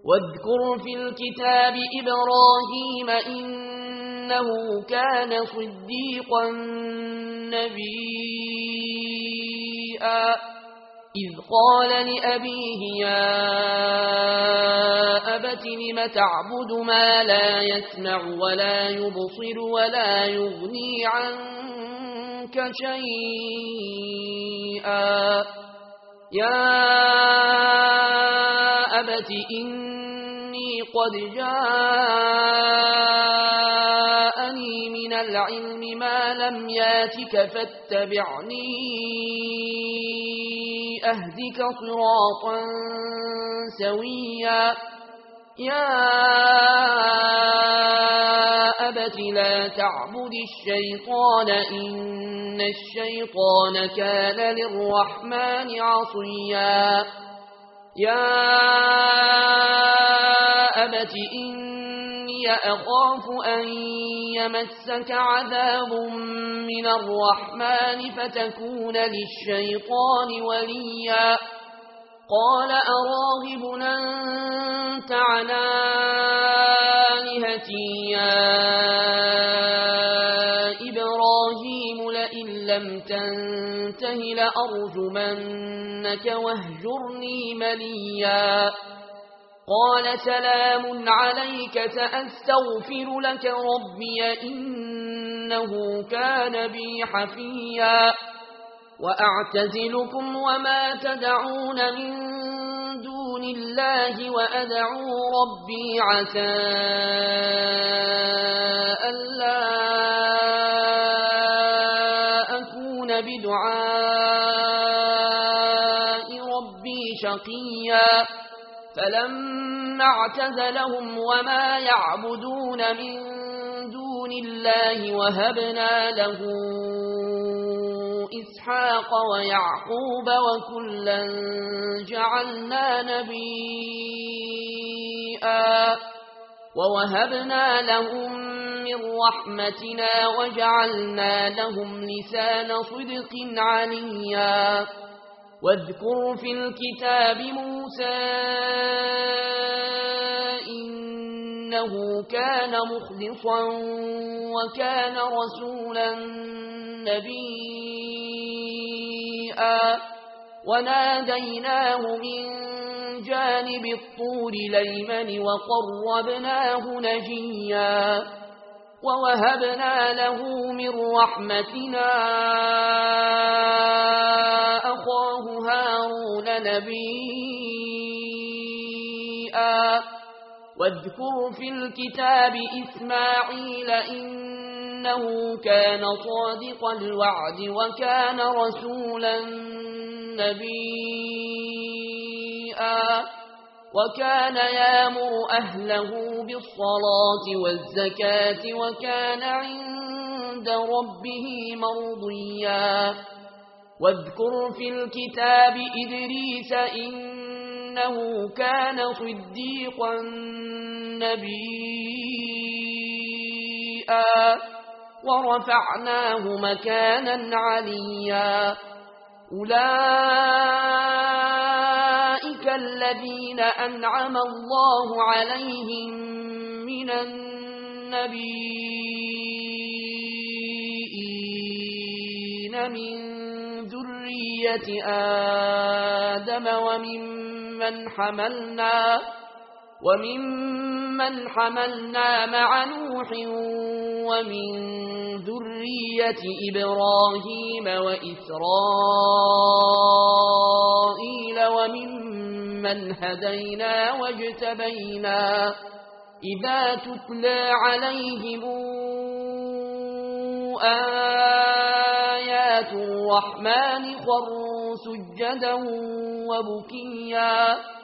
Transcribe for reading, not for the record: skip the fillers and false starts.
واذكر في الكتاب إبراهيم إنه كان صديقا نبيا إذ قال لأبيه يا أبت لم تعبد ما لا يسمع ولا يبصر ولا يغني عنك شيئا يا أبت إني قد جاءني من العلم ما لم ياتك فاتبعني أهدك صراطا سويا يا أبت لا تعبد الشيطان إن الشيطان كان للرحمن عصيا يا أبت إني أخاف أن يمسك عذاب من الرحمن فتكون للشيطان وليا قال أراغب أنت عن آلهتي يا إبراهيم لئن لم تنته لأرجمنك واهجرني مليا قال سلام عليك سأستغفر لك ربي إنه كان بي حفيا وأعتزلكم وما تدعون من دون الله وأدعو ربي عسى ألا أكون بدعاء ربي شقيا فلما اعتزلهم وما يعبدون من دون الله وهبنا له إسحاق ويعقوب وكلا جعلنا نبيا ووهبنا لهم من رحمتنا وجعلنا لهم لسان صدق عليا واذكر في الكتاب موسى إنه كان مخلصا وكان رسولا نبيا وناديناه من جانب الطور الأيمن وقربناه نجيا ووهبنا له من رحمتنا أخاه هارون نبيا واذكر في الكتاب إسماعيل إنه كان صادق الوعد وكان رسولا نبيا وكان يأمر أهله بالصلاة والزكاة وكان عند ربه مرضيا واذكر في الكتاب إدريس إنه كان صديقا نبيا ورفعناه مكانا عليا أولئك الذين أنعم الله عليهم من النبيين من ذرية آدم وممن حملنا مع نوح ومن ذرية إبراهيم وإسرائيل وممن هدينا واجتبينا إذا تتلى عليهم آيات الرحمن خروا سجدا وبكيا